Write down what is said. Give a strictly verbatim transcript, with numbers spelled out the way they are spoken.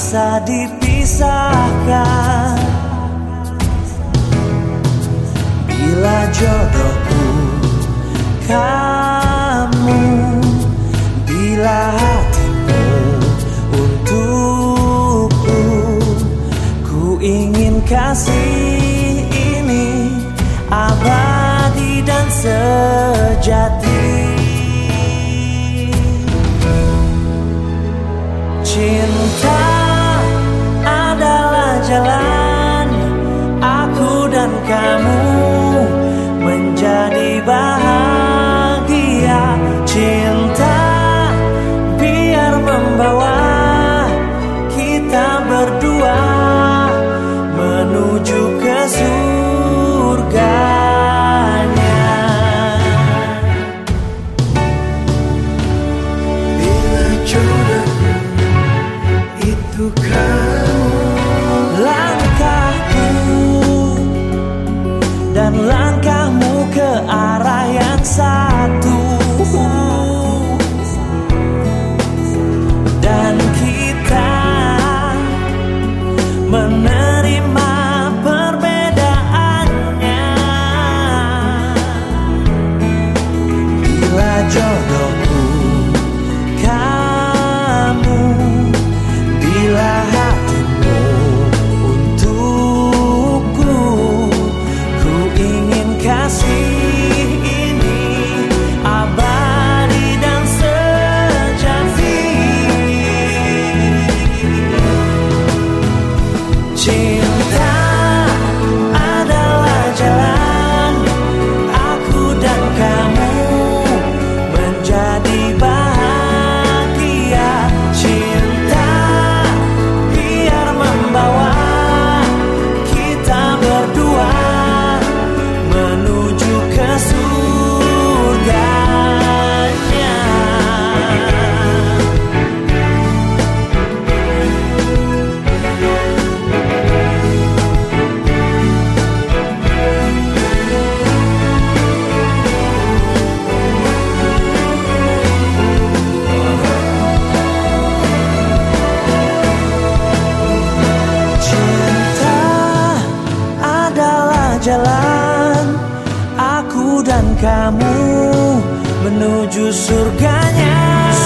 bisa dipisahkan. Bila jodohku kamu, bila hatimu untukku, ku ingin kasih ini abadi dan sejati. Cinta adalah jalan aku dan kamu menjadi bahagia. Cinta biar membawa kita berdua menuju ke surganya. Bila jodoh itu kamu, langkahku dan langkahmu ke arah yang satu, dan kita menerima perbedaannya. Bila jodohku kamu, bila hatimu untukku, ku ingin kasih ini abadi dan sejati. Cinta adalah jalan aku dan kamu menjadi bahagia. Cinta biar membawa kita berdua menuju ke surganya. Jalan aku dan kamu menuju surganya.